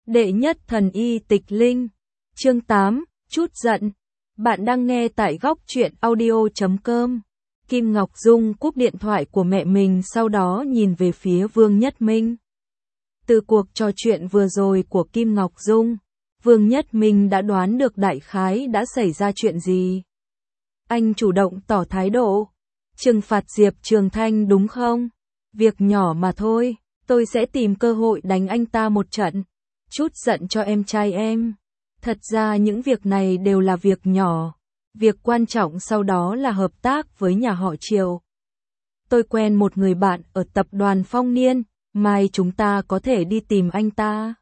Đệ nhất thần y tịch linh. Chương 8, chút giận. Bạn đang nghe tại góc truyện audio.com. Kim Ngọc Dung cúp điện thoại của mẹ mình, sau đó nhìn về phía Vương Nhất Minh. Từ cuộc trò chuyện vừa rồi của Kim Ngọc Dung, Vương Nhất Minh đã đoán được đại khái đã xảy ra chuyện gì. Anh chủ động tỏ thái độ. Trừng phạt Diệp Trường Thanh đúng không? Việc nhỏ mà thôi, tôi sẽ tìm cơ hội đánh anh ta một trận. Chút giận cho em trai em. Thật ra những việc này đều là việc nhỏ. Việc quan trọng sau đó là hợp tác với nhà họ Triệu. Tôi quen một người bạn ở tập đoàn Phong Niên, mai chúng ta có thể đi tìm anh ta.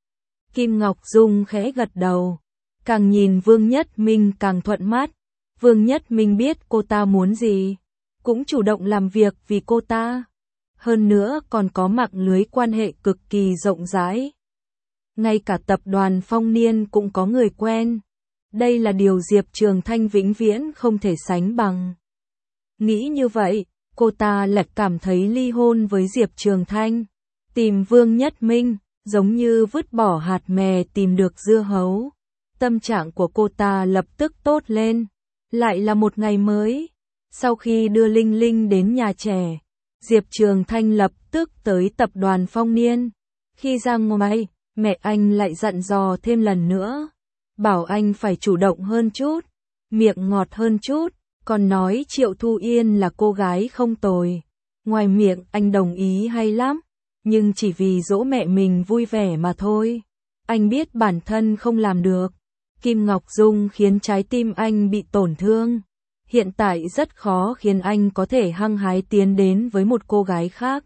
Kim Ngọc Dung khẽ gật đầu. Càng nhìn Vương Nhất Minh càng thuận mắt. Vương Nhất Minh biết cô ta muốn gì, cũng chủ động làm việc vì cô ta. Hơn nữa còn có mạng lưới quan hệ cực kỳ rộng rãi. Ngay cả tập đoàn Phong Niên cũng có người quen. Đây là điều Diệp Trường Thanh vĩnh viễn không thể sánh bằng. Nghĩ như vậy, cô ta lại cảm thấy ly hôn với Diệp Trường Thanh. Tìm Vương Nhất Minh, giống như vứt bỏ hạt mè tìm được dưa hấu. Tâm trạng của cô ta lập tức tốt lên. Lại là một ngày mới. Sau khi đưa Linh Linh đến nhà trẻ, Diệp Trường Thanh lập tức tới tập đoàn Phong Niên. Khi ra ngoài, mẹ anh lại dặn dò thêm lần nữa. Bảo anh phải chủ động hơn chút, miệng ngọt hơn chút, còn nói Triệu Thu Yên là cô gái không tồi. Ngoài miệng anh đồng ý hay lắm, nhưng chỉ vì dỗ mẹ mình vui vẻ mà thôi. Anh biết bản thân không làm được. Kim Ngọc Dung khiến trái tim anh bị tổn thương. Hiện tại rất khó khiến anh có thể hăng hái tiến đến với một cô gái khác.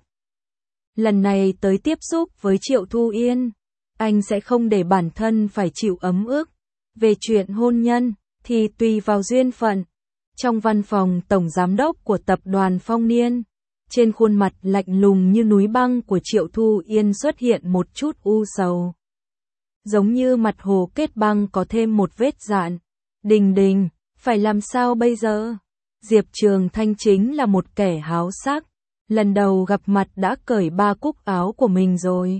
Lần này tới tiếp xúc với Triệu Thu Yên, anh sẽ không để bản thân phải chịu ấm ức. Về chuyện hôn nhân, thì tùy vào duyên phận. Trong văn phòng tổng giám đốc của tập đoàn Phong Niên, trên khuôn mặt lạnh lùng như núi băng của Triệu Thu Yên xuất hiện một chút u sầu. Giống như mặt hồ kết băng có thêm một vết dạn. Đình đình, phải làm sao bây giờ? Diệp Trường Thanh chính là một kẻ háo sắc. Lần đầu gặp mặt đã cởi ba cúc áo của mình rồi.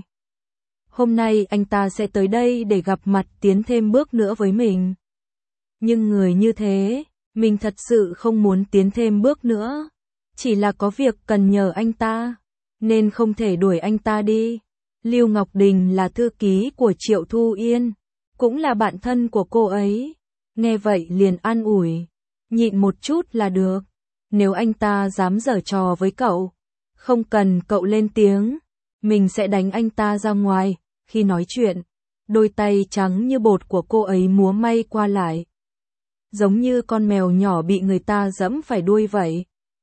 Hôm nay anh ta sẽ tới đây để gặp mặt, tiến thêm bước nữa với mình. Nhưng người như thế, mình thật sự không muốn tiến thêm bước nữa. Chỉ là có việc cần nhờ anh ta, nên không thể đuổi anh ta đi. Lưu Ngọc Đình là thư ký của Triệu Thu Yên, cũng là bạn thân của cô ấy. Nghe vậy liền an ủi, nhịn một chút là được. Nếu anh ta dám giở trò với cậu, không cần cậu lên tiếng, mình sẽ đánh anh ta ra ngoài. Khi nói chuyện, đôi tay trắng như bột của cô ấy múa may qua lại, giống như con mèo nhỏ bị người ta giẫm phải đuôi vậy.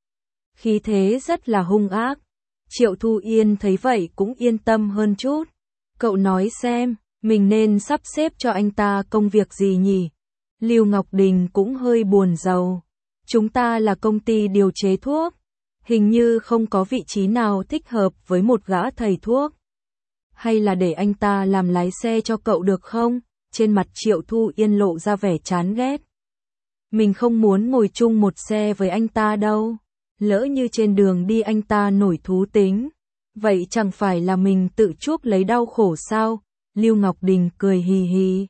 Khí thế rất là hung ác. Triệu Thu Yên thấy vậy cũng yên tâm hơn chút. Cậu nói xem, mình nên sắp xếp cho anh ta công việc gì nhỉ? Lưu Ngọc Đình cũng hơi buồn rầu. Chúng ta là công ty điều chế thuốc, hình như không có vị trí nào thích hợp với một gã thầy thuốc. Hay là để anh ta làm lái xe cho cậu được không? Trên mặt Triệu Thu Yên lộ ra vẻ chán ghét. Mình không muốn ngồi chung một xe với anh ta đâu. Lỡ như trên đường đi anh ta nổi thú tính, vậy chẳng phải là mình tự chuốc lấy đau khổ sao? Lưu Ngọc Đình cười hì hì.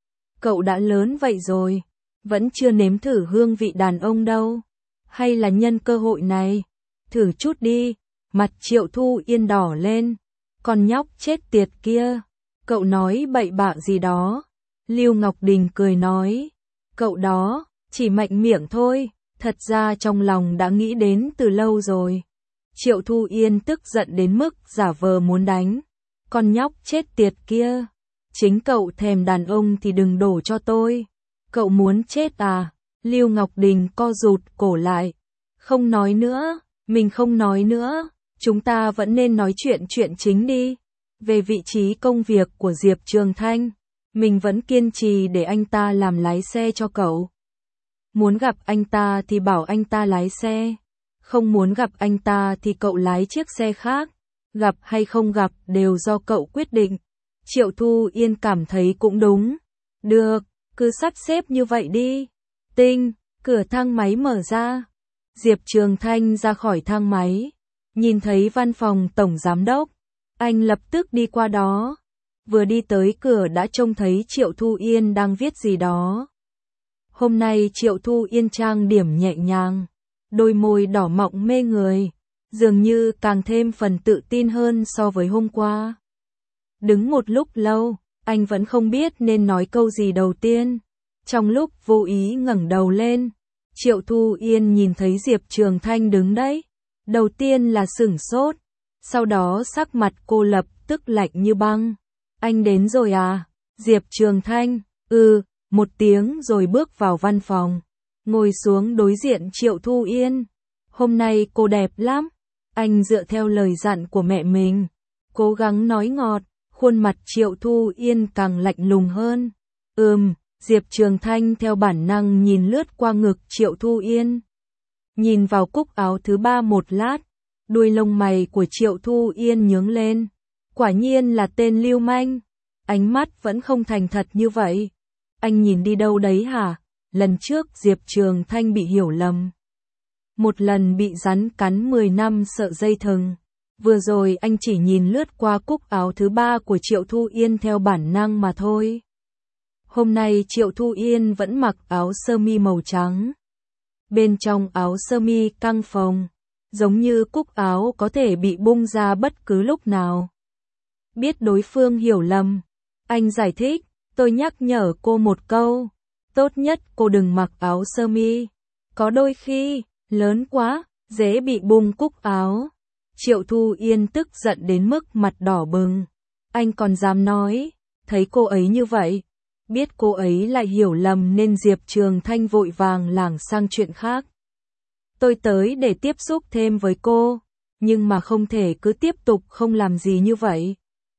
Cậu đã lớn vậy rồi, vẫn chưa nếm thử hương vị đàn ông đâu. Hay là nhân cơ hội này, thử chút đi. Mặt Triệu Thu Yên đỏ lên. Con nhóc chết tiệt kia, cậu nói bậy bạ gì đó? Lưu Ngọc Đình cười nói, cậu đó, chỉ mạnh miệng thôi, thật ra trong lòng đã nghĩ đến từ lâu rồi. Triệu Thu Yên tức giận đến mức giả vờ muốn đánh. Con nhóc chết tiệt kia, chính cậu thèm đàn ông thì đừng đổ cho tôi. Cậu muốn chết à? Lưu Ngọc Đình co rụt cổ lại. Không nói nữa, mình không nói nữa. Chúng ta vẫn nên nói chuyện chính đi. Về vị trí công việc của Diệp Trường Thanh, mình vẫn kiên trì để anh ta làm lái xe cho cậu. Muốn gặp anh ta thì bảo anh ta lái xe. Không muốn gặp anh ta thì cậu lái chiếc xe khác. Gặp hay không gặp đều do cậu quyết định. Triệu Thu Yên cảm thấy cũng đúng. Được, cứ sắp xếp như vậy đi. Tinh, cửa thang máy mở ra. Diệp Trường Thanh ra khỏi thang máy. Nhìn thấy văn phòng tổng giám đốc, anh lập tức đi qua đó. vừa đi tới cửa đã trông thấy Triệu Thu Yên đang viết gì đó. Hôm nay Triệu Thu Yên trang điểm nhẹ nhàng, đôi môi đỏ mọng mê người, dường như càng thêm phần tự tin hơn so với hôm qua. Đứng một lúc lâu, anh vẫn không biết nên nói câu gì đầu tiên. Trong lúc vô ý ngẩng đầu lên, Triệu Thu Yên nhìn thấy Diệp Trường Thanh đứng đấy. Đầu tiên là sửng sốt, sau đó sắc mặt cô lập tức lạnh như băng. Anh đến rồi à? Diệp Trường Thanh, một tiếng rồi bước vào văn phòng. Ngồi xuống đối diện Triệu Thu Yên. Hôm nay cô đẹp lắm. Anh dựa theo lời dặn của mẹ mình, cố gắng nói ngọt, khuôn mặt Triệu Thu Yên càng lạnh lùng hơn. Diệp Trường Thanh theo bản năng nhìn lướt qua ngực Triệu Thu Yên. Nhìn vào cúc áo thứ 3 một lát, đuôi lông mày của Triệu Thu Yên nhướng lên. Quả nhiên là tên lưu manh. Ánh mắt vẫn không thành thật như vậy. Anh nhìn đi đâu đấy hả? Lần trước Diệp Trường Thanh bị hiểu lầm. Một lần bị rắn cắn 10 năm sợ dây thừng. Vừa rồi anh chỉ nhìn lướt qua cúc áo thứ 3 của Triệu Thu Yên theo bản năng mà thôi. Hôm nay Triệu Thu Yên vẫn mặc áo sơ mi màu trắng. Bên trong áo sơ mi căng phồng, giống như cúc áo có thể bị bung ra bất cứ lúc nào. Biết đối phương hiểu lầm, anh giải thích, tôi nhắc nhở cô một câu, tốt nhất cô đừng mặc áo sơ mi. Có đôi khi, lớn quá, dễ bị bung cúc áo. Triệu Thu Yên tức giận đến mức mặt đỏ bừng. Anh còn dám nói, thấy cô ấy như vậy. Biết cô ấy lại hiểu lầm nên Diệp Trường Thanh vội vàng lảng sang chuyện khác. Tôi tới để tiếp xúc thêm với cô, nhưng mà không thể cứ tiếp tục không làm gì như vậy.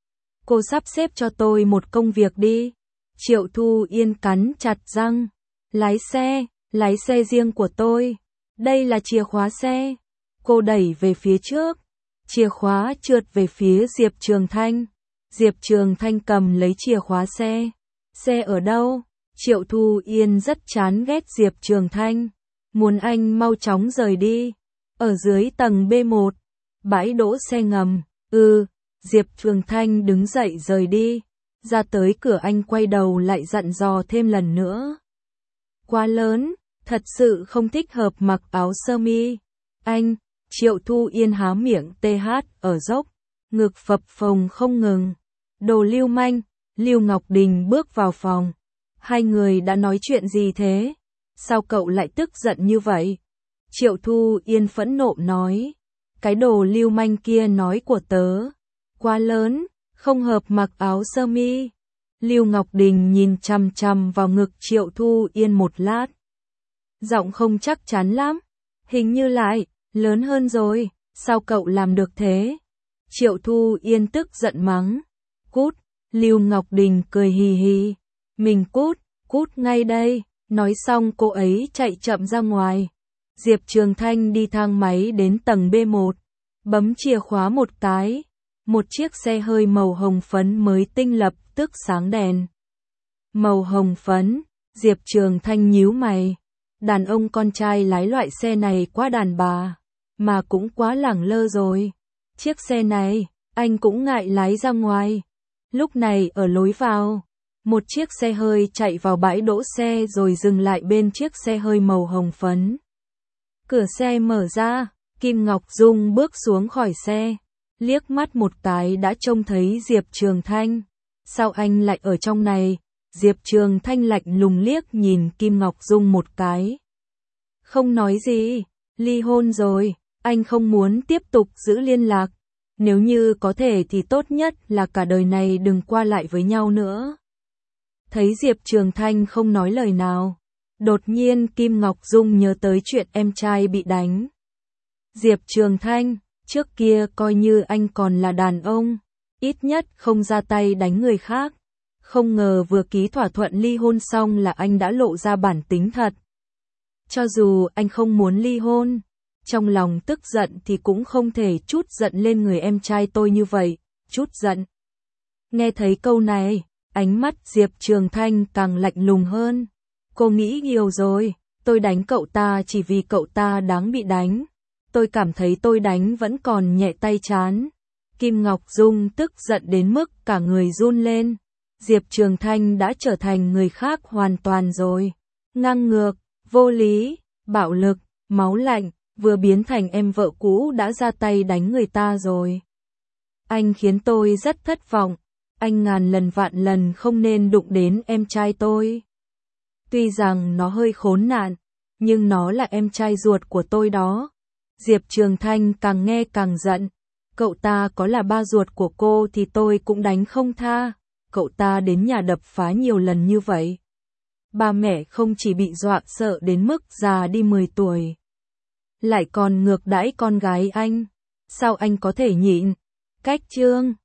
Cô sắp xếp cho tôi một công việc đi. Triệu Thu Yên cắn chặt răng. Lái xe riêng của tôi. Đây là chìa khóa xe. Cô đẩy về phía trước. Chìa khóa trượt về phía Diệp Trường Thanh. Diệp Trường Thanh cầm lấy chìa khóa xe. Xe ở đâu? Triệu Thu Yên rất chán ghét Diệp Trường Thanh. Muốn anh mau chóng rời đi. Ở dưới tầng B1. Bãi đỗ xe ngầm. Diệp Trường Thanh đứng dậy rời đi. Ra tới cửa anh quay đầu lại dặn dò thêm lần nữa. Quá lớn, thật sự không thích hợp mặc áo sơ mi. Anh, Triệu Thu Yên há miệng TH ở dốc, ngực phập phồng không ngừng. Đồ lưu manh. Lưu Ngọc Đình bước vào phòng. Hai người đã nói chuyện gì thế? Sao cậu lại tức giận như vậy? Triệu Thu Yên phẫn nộ nói. Cái đồ lưu manh kia nói của tớ. Quá lớn, không hợp mặc áo sơ mi. Lưu Ngọc Đình nhìn chằm chằm vào ngực Triệu Thu Yên một lát. Giọng không chắc chắn lắm. Hình như lại, lớn hơn rồi. Sao cậu làm được thế? Triệu Thu Yên tức giận mắng. Cút. Lưu Ngọc Đình cười hì hì. Mình cút ngay đây. Nói xong cô ấy chạy chậm ra ngoài. Diệp Trường Thanh đi thang máy đến tầng B1. Bấm chìa khóa một cái. Một chiếc xe hơi màu hồng phấn mới tinh lập tức sáng đèn. Màu hồng phấn. Diệp Trường Thanh nhíu mày. Đàn ông con trai lái loại xe này quá đàn bà. Mà cũng quá lẳng lơ rồi. Chiếc xe này, anh cũng ngại lái ra ngoài. Lúc này ở lối vào, một chiếc xe hơi chạy vào bãi đỗ xe rồi dừng lại bên chiếc xe hơi màu hồng phấn. Cửa xe mở ra, Kim Ngọc Dung bước xuống khỏi xe, liếc mắt một cái đã trông thấy Diệp Trường Thanh. Sao anh lại ở trong này? Diệp Trường Thanh lạnh lùng liếc nhìn Kim Ngọc Dung một cái. Không nói gì, ly hôn rồi, anh không muốn tiếp tục giữ liên lạc. Nếu như có thể thì tốt nhất là cả đời này đừng qua lại với nhau nữa. Thấy Diệp Trường Thanh không nói lời nào, đột nhiên Kim Ngọc Dung nhớ tới chuyện em trai bị đánh. Diệp Trường Thanh, trước kia coi như anh còn là đàn ông, ít nhất không ra tay đánh người khác. Không ngờ vừa ký thỏa thuận ly hôn xong là anh đã lộ ra bản tính thật. Cho dù anh không muốn ly hôn, trong lòng tức giận thì cũng không thể trút giận lên người em trai tôi như vậy, trút giận. Nghe thấy câu này, ánh mắt Diệp Trường Thanh càng lạnh lùng hơn. Cô nghĩ nhiều rồi, tôi đánh cậu ta chỉ vì cậu ta đáng bị đánh. Tôi cảm thấy tôi đánh vẫn còn nhẹ tay chán. Kim Ngọc Dung tức giận đến mức cả người run lên. Diệp Trường Thanh đã trở thành người khác hoàn toàn rồi. Ngang ngược, vô lý, bạo lực, máu lạnh, vừa biến thành em vợ cũ đã ra tay đánh người ta rồi. Anh khiến tôi rất thất vọng. Anh ngàn lần vạn lần không nên đụng đến em trai tôi. Tuy rằng nó hơi khốn nạn, nhưng nó là em trai ruột của tôi đó. Diệp Trường Thanh càng nghe càng giận. Cậu ta có là ba ruột của cô thì tôi cũng đánh không tha. Cậu ta đến nhà đập phá nhiều lần như vậy. Ba mẹ không chỉ bị dọa sợ đến mức già đi 10 tuổi. Lại còn ngược đãi con gái anh. Sao anh có thể nhịn? Cách Trương